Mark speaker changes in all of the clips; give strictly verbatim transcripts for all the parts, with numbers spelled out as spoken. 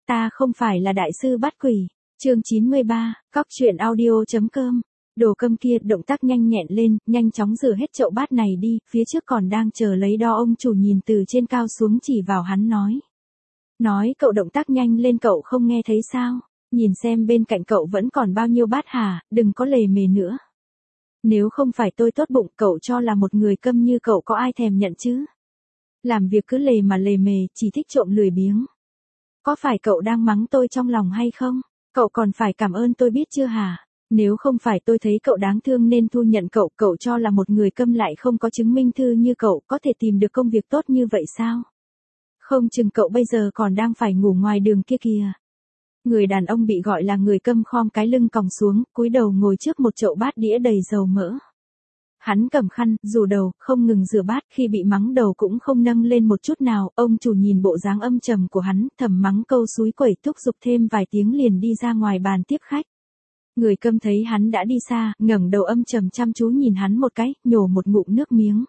Speaker 1: ta không phải là đại sư bắt quỷ. Chương chín mươi ba, cóc truyện audio.com. Đồ Câm kia động tác nhanh nhẹn lên, nhanh chóng rửa hết chậu bát này đi, phía trước còn đang chờ lấy đo ông chủ nhìn từ trên cao xuống chỉ vào hắn nói. Nói cậu động tác nhanh lên cậu không nghe thấy sao, nhìn xem bên cạnh cậu vẫn còn bao nhiêu bát hả, đừng có lề mề nữa. Nếu không phải tôi tốt bụng cậu cho là một người câm như cậu có ai thèm nhận chứ. Làm việc cứ lề mà lề mề, chỉ thích trộm lười biếng. Có phải cậu đang mắng tôi trong lòng hay không? Cậu còn phải cảm ơn tôi biết chưa hả? Nếu không phải tôi thấy cậu đáng thương nên thu nhận cậu, cậu cho là một người câm lại không có chứng minh thư như cậu có thể tìm được công việc tốt như vậy sao? Không chừng cậu bây giờ còn đang phải ngủ ngoài đường kia kìa. Người đàn ông bị gọi là người câm khom cái lưng còng xuống, cúi đầu ngồi trước một chậu bát đĩa đầy dầu mỡ. Hắn cầm khăn, rủ đầu, không ngừng rửa bát, khi bị mắng đầu cũng không nâng lên một chút nào, ông chủ nhìn bộ dáng âm trầm của hắn, thầm mắng câu xúi quẩy, thúc giục thêm vài tiếng liền đi ra ngoài bàn tiếp khách. Người câm thấy hắn đã đi xa, ngẩng đầu âm trầm chăm chú nhìn hắn một cái, nhổ một ngụm nước miếng.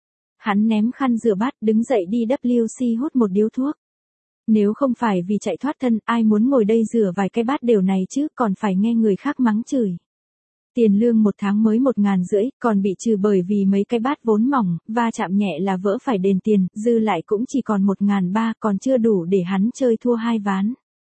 Speaker 1: Hắn ném khăn rửa bát, đứng dậy đi vê kép xê hút một điếu thuốc. Nếu không phải vì chạy thoát thân, ai muốn ngồi đây rửa vài cái bát đều này chứ, còn phải nghe người khác mắng chửi. Tiền lương một tháng mới một ngàn rưỡi, còn bị trừ bởi vì mấy cái bát vốn mỏng, va chạm nhẹ là vỡ phải đền tiền, dư lại cũng chỉ còn một ngàn ba, còn chưa đủ để hắn chơi thua hai ván.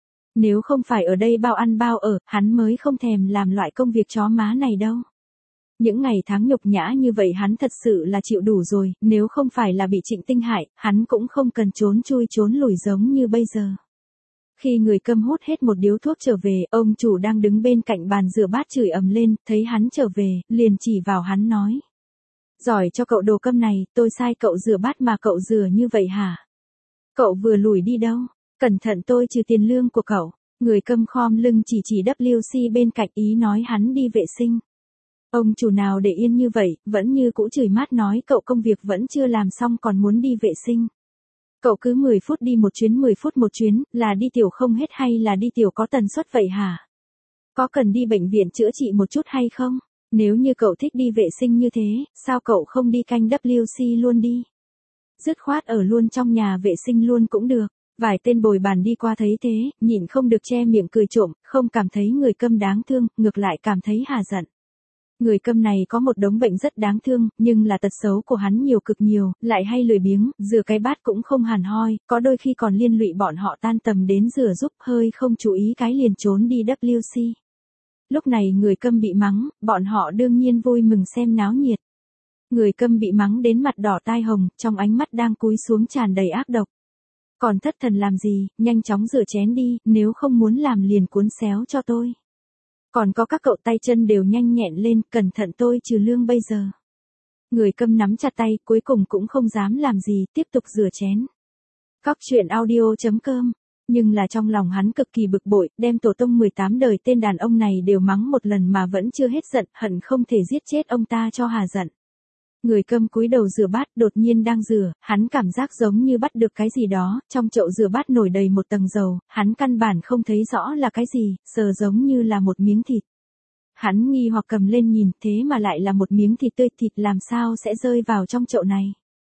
Speaker 1: Nếu không phải ở đây bao ăn bao ở, hắn mới không thèm làm loại công việc chó má này đâu. Những ngày tháng nhục nhã như vậy hắn thật sự là chịu đủ rồi, nếu không phải là bị Trịnh Tinh hại, hắn cũng không cần trốn chui trốn lùi giống như bây giờ. Khi người câm hút hết một điếu thuốc trở về, ông chủ đang đứng bên cạnh bàn rửa bát chửi ầm lên, thấy hắn trở về, liền chỉ vào hắn nói. Giỏi cho cậu Đồ Câm này, tôi sai cậu rửa bát mà cậu rửa như vậy hả? Cậu vừa lùi đi đâu? Cẩn thận tôi trừ tiền lương của cậu. Người câm khom lưng chỉ chỉ vê kép xê bên cạnh ý nói hắn đi vệ sinh. Ông chủ nào để yên như vậy, vẫn như cũ chửi mát nói cậu công việc vẫn chưa làm xong còn muốn đi vệ sinh. Cậu cứ mười phút đi một chuyến mười phút một chuyến, là đi tiểu không hết hay là đi tiểu có tần suất vậy hả? Có cần đi bệnh viện chữa trị một chút hay không? Nếu như cậu thích đi vệ sinh như thế, sao cậu không đi canh vê kép xê luôn đi? Dứt khoát ở luôn trong nhà vệ sinh luôn cũng được. Vài tên bồi bàn đi qua thấy thế, nhịn không được che miệng cười trộm, không cảm thấy người câm đáng thương, ngược lại cảm thấy hà giận. Người câm này có một đống bệnh rất đáng thương, nhưng là tật xấu của hắn nhiều cực nhiều, lại hay lười biếng, rửa cái bát cũng không hàn hoi, có đôi khi còn liên lụy bọn họ tan tầm đến rửa giúp, hơi không chú ý cái liền trốn đi vê kép xê. Lúc này người câm bị mắng, bọn họ đương nhiên vui mừng xem náo nhiệt. Người câm bị mắng đến mặt đỏ tai hồng, trong ánh mắt đang cúi xuống tràn đầy ác độc. Còn thất thần làm gì, nhanh chóng rửa chén đi, nếu không muốn làm liền cuốn xéo cho tôi. Còn có các cậu tay chân đều nhanh nhẹn lên, cẩn thận tôi trừ lương bây giờ. Người câm nắm chặt tay, cuối cùng cũng không dám làm gì, tiếp tục rửa chén. Cóc truyện audio.com. Nhưng là trong lòng hắn cực kỳ bực bội, đem tổ tông mười tám đời tên đàn ông này đều mắng một lần mà vẫn chưa hết giận, hận không thể giết chết ông ta cho hà giận. Người câm cúi đầu rửa bát, đột nhiên đang rửa, hắn cảm giác giống như bắt được cái gì đó, trong chậu rửa bát nổi đầy một tầng dầu, hắn căn bản không thấy rõ là cái gì, sờ giống như là một miếng thịt. Hắn nghi hoặc cầm lên nhìn, thế mà lại là một miếng thịt tươi, thịt làm sao sẽ rơi vào trong chậu này.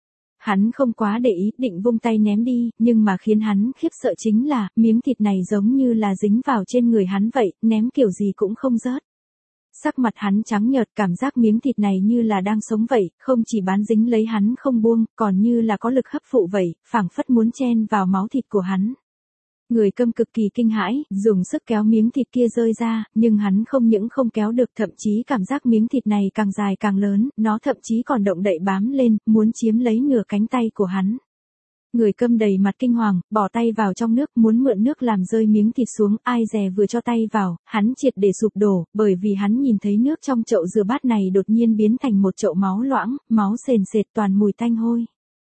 Speaker 1: Hắn không quá để ý, định vung tay ném đi, nhưng mà khiến hắn khiếp sợ chính là, miếng thịt này giống như là dính vào trên người hắn vậy, ném kiểu gì cũng không rớt. Sắc mặt hắn trắng nhợt, cảm giác miếng thịt này như là đang sống vậy, không chỉ bám dính lấy hắn không buông, còn như là có lực hấp phụ vậy, phảng phất muốn chen vào máu thịt của hắn. Người câm cực kỳ kinh hãi, dùng sức kéo miếng thịt kia rơi ra, nhưng hắn không những không kéo được, thậm chí cảm giác miếng thịt này càng dài càng lớn, nó thậm chí còn động đậy bám lên, muốn chiếm lấy nửa cánh tay của hắn. Người câm đầy mặt kinh hoàng, bỏ tay vào trong nước, muốn mượn nước làm rơi miếng thịt xuống, ai dè vừa cho tay vào, hắn triệt để sụp đổ, bởi vì hắn nhìn thấy nước trong chậu rửa bát này đột nhiên biến thành một chậu máu loãng, máu sền sệt toàn mùi tanh hôi.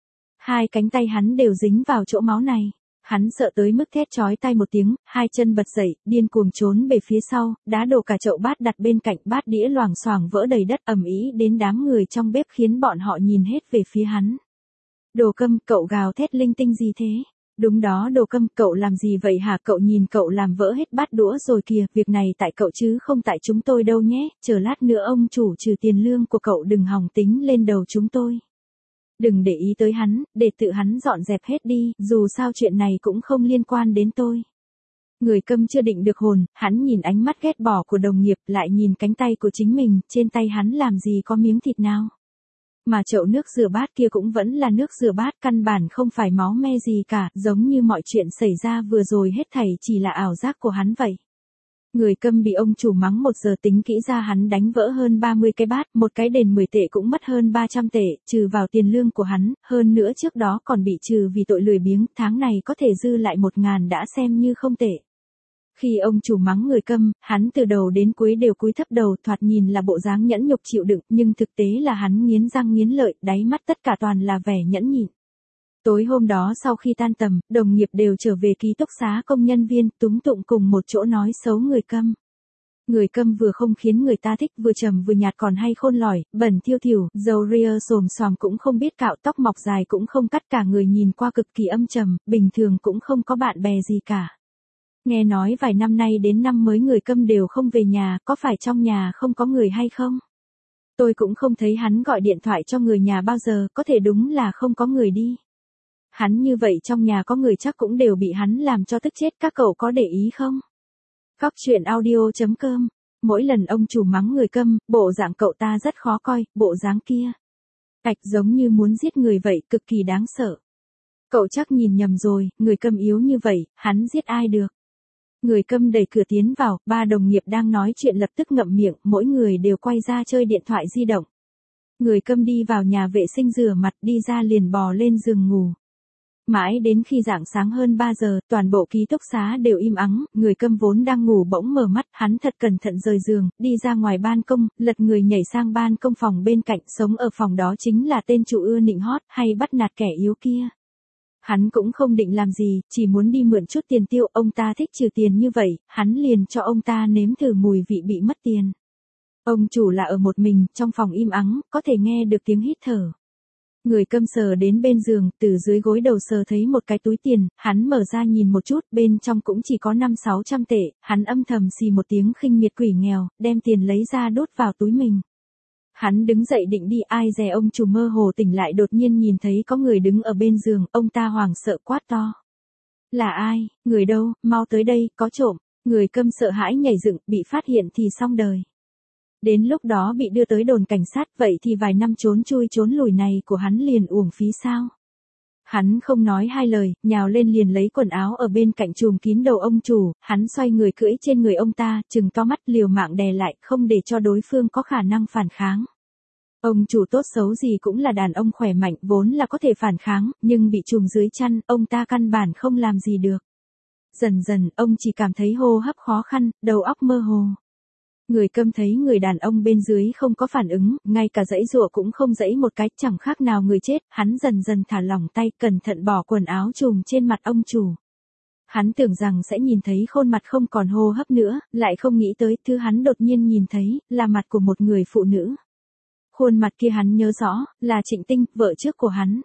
Speaker 1: Hai cánh tay hắn đều dính vào chỗ máu này. Hắn sợ tới mức thét chói tai một tiếng, hai chân bật dậy, điên cuồng trốn về phía sau, đá đổ cả chậu bát đặt bên cạnh, bát đĩa loảng xoảng vỡ đầy đất, ầm ĩ đến đám người trong bếp khiến bọn họ nhìn hết về phía hắn. Đồ Câm, cậu gào thét linh tinh gì thế? Đúng đó Đồ Câm, cậu làm gì vậy hả? Cậu nhìn cậu làm vỡ hết bát đũa rồi kìa, việc này tại cậu chứ không tại chúng tôi đâu nhé, chờ lát nữa ông chủ trừ tiền lương của cậu đừng hòng tính lên đầu chúng tôi. Đừng để ý tới hắn, để tự hắn dọn dẹp hết đi, dù sao chuyện này cũng không liên quan đến tôi. Người Câm chưa định được hồn, hắn nhìn ánh mắt ghét bỏ của đồng nghiệp, lại nhìn cánh tay của chính mình, trên tay hắn làm gì có miếng thịt nào. Mà chậu nước rửa bát kia cũng vẫn là nước rửa bát, căn bản không phải máu me gì cả, giống như mọi chuyện xảy ra vừa rồi hết thảy chỉ là ảo giác của hắn vậy. Người Câm bị ông chủ mắng một giờ, tính kỹ ra hắn đánh vỡ hơn ba mươi cái bát, một cái đền mười tệ cũng mất hơn ba trăm tệ, trừ vào tiền lương của hắn, hơn nữa trước đó còn bị trừ vì tội lười biếng, tháng này có thể dư lại một ngàn đã xem như không tệ. Khi ông chủ mắng Người Câm, hắn từ đầu đến cuối đều cúi thấp đầu, thoạt nhìn là bộ dáng nhẫn nhục chịu đựng, nhưng thực tế là hắn nghiến răng nghiến lợi, đáy mắt tất cả toàn là vẻ nhẫn nhịn. Tối hôm đó sau khi tan tầm, đồng nghiệp đều trở về ký túc xá công nhân viên, túm tụng cùng một chỗ nói xấu Người Câm. Người Câm vừa không khiến người ta thích, vừa trầm vừa nhạt, còn hay khôn lỏi, bẩn thiêu thiểu, râu ria xồm xoàm cũng không biết cạo, tóc mọc dài cũng không cắt, cả người nhìn qua cực kỳ âm trầm, bình thường cũng không có bạn bè gì cả. Nghe nói vài năm nay đến năm mới Người Câm đều không về nhà, có phải trong nhà không có người hay không? Tôi cũng không thấy hắn gọi điện thoại cho người nhà bao giờ, có thể đúng là không có người đi. Hắn như vậy trong nhà có người chắc cũng đều bị hắn làm cho tức chết, các cậu có để ý không? Cóc truyện audio chấm com. Mỗi lần ông chủ mắng Người Câm, bộ dạng cậu ta rất khó coi, bộ dáng kia. Ạch giống như muốn giết người vậy, cực kỳ đáng sợ. Cậu chắc nhìn nhầm rồi, Người Câm yếu như vậy, hắn giết ai được? Người Câm đẩy cửa tiến vào, ba đồng nghiệp đang nói chuyện lập tức ngậm miệng, mỗi người đều quay ra chơi điện thoại di động. Người Câm đi vào nhà vệ sinh rửa mặt, đi ra liền bò lên giường ngủ. Mãi đến khi rạng sáng hơn ba giờ, toàn bộ ký túc xá đều im ắng, Người Câm vốn đang ngủ bỗng mở mắt, hắn thật cẩn thận rời giường, đi ra ngoài ban công, lật người nhảy sang ban công phòng bên cạnh, sống ở phòng đó chính là tên chủ ưa nịnh hót, hay bắt nạt kẻ yếu kia. Hắn cũng không định làm gì, chỉ muốn đi mượn chút tiền tiêu, ông ta thích trừ tiền như vậy, hắn liền cho ông ta nếm thử mùi vị bị mất tiền. Ông chủ là ở một mình, trong phòng im ắng, có thể nghe được tiếng hít thở. Người Câm sờ đến bên giường, từ dưới gối đầu sờ thấy một cái túi tiền, hắn mở ra nhìn một chút, bên trong cũng chỉ có năm sáu trăm tệ, hắn âm thầm xì một tiếng khinh miệt quỷ nghèo, đem tiền lấy ra đút vào túi mình. Hắn đứng dậy định đi, ai dè ông chủ mơ hồ tỉnh lại, đột nhiên nhìn thấy có người đứng ở bên giường, ông ta hoảng sợ quát to. Là ai, người đâu, mau tới đây, có trộm. Người Câm sợ hãi nhảy dựng, bị phát hiện thì xong đời. Đến lúc đó bị đưa tới đồn cảnh sát, vậy thì vài năm trốn chui trốn lùi này của hắn liền uổng phí sao? Hắn không nói hai lời, nhào lên liền lấy quần áo ở bên cạnh trùm kín đầu ông chủ, hắn xoay người cưỡi trên người ông ta, trừng to mắt liều mạng đè lại, không để cho đối phương có khả năng phản kháng. Ông chủ tốt xấu gì cũng là đàn ông khỏe mạnh, vốn là có thể phản kháng, nhưng bị trùm dưới chăn, ông ta căn bản không làm gì được. Dần dần, ông chỉ cảm thấy hô hấp khó khăn, đầu óc mơ hồ. Người Câm thấy người đàn ông bên dưới không có phản ứng, ngay cả giãy giụa cũng không giãy một cái, chẳng khác nào người chết, hắn dần dần thả lỏng tay, cẩn thận bỏ quần áo trùm trên mặt ông chủ. Hắn tưởng rằng sẽ nhìn thấy khuôn mặt không còn hô hấp nữa, lại không nghĩ tới, thứ hắn đột nhiên nhìn thấy, là mặt của một người phụ nữ. Khuôn mặt kia hắn nhớ rõ, là Trịnh Tinh, vợ trước của hắn.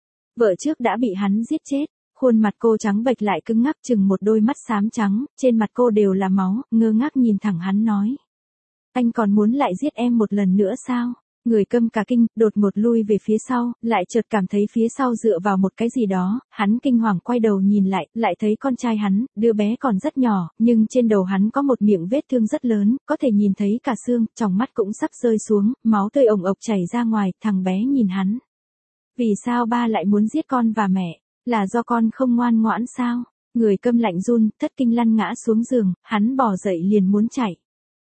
Speaker 1: Vợ trước đã bị hắn giết chết. Khuôn mặt cô trắng bệch lại cứng ngắc, chừng một đôi mắt xám trắng, trên mặt cô đều là máu, ngơ ngác nhìn thẳng hắn nói. Anh còn muốn lại giết em một lần nữa sao? Người Câm cả kinh, đột ngột lui về phía sau, lại chợt cảm thấy phía sau dựa vào một cái gì đó, hắn kinh hoàng quay đầu nhìn lại, lại thấy con trai hắn, đứa bé còn rất nhỏ, nhưng trên đầu hắn có một miệng vết thương rất lớn, có thể nhìn thấy cả xương, tròng mắt cũng sắp rơi xuống, máu tươi ồng ộc chảy ra ngoài, thằng bé nhìn hắn. Vì sao ba lại muốn giết con và mẹ? Là do con không ngoan ngoãn sao? Người Câm lạnh run, thất kinh lăn ngã xuống giường, hắn bỏ dậy liền muốn chạy.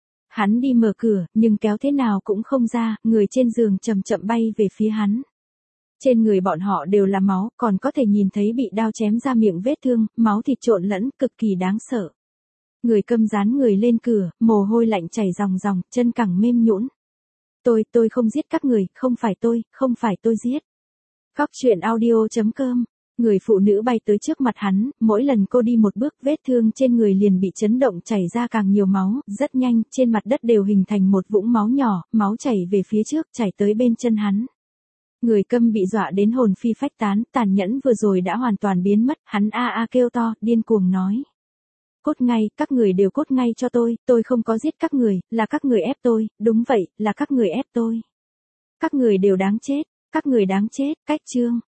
Speaker 1: Hắn đi mở cửa, nhưng kéo thế nào cũng không ra, người trên giường chậm chậm bay về phía hắn. Trên người bọn họ đều là máu, còn có thể nhìn thấy bị đao chém ra miệng vết thương, máu thịt trộn lẫn, cực kỳ đáng sợ. Người Câm dán người lên cửa, mồ hôi lạnh chảy ròng ròng, chân cẳng mềm nhũn. Tôi, tôi không giết các người, không phải tôi, không phải tôi giết. Cóc truyện audio chấm com. Người phụ nữ bay tới trước mặt hắn, mỗi lần cô đi một bước, vết thương trên người liền bị chấn động chảy ra càng nhiều máu, rất nhanh, trên mặt đất đều hình thành một vũng máu nhỏ, máu chảy về phía trước, chảy tới bên chân hắn. Người Câm bị dọa đến hồn phi phách tán, tàn nhẫn vừa rồi đã hoàn toàn biến mất, hắn a a kêu to, điên cuồng nói. Cốt ngay, các người đều cốt ngay cho tôi, tôi không có giết các người, là các người ép tôi, đúng vậy, là các người ép tôi. Các người đều đáng chết, các người đáng chết, cách chương.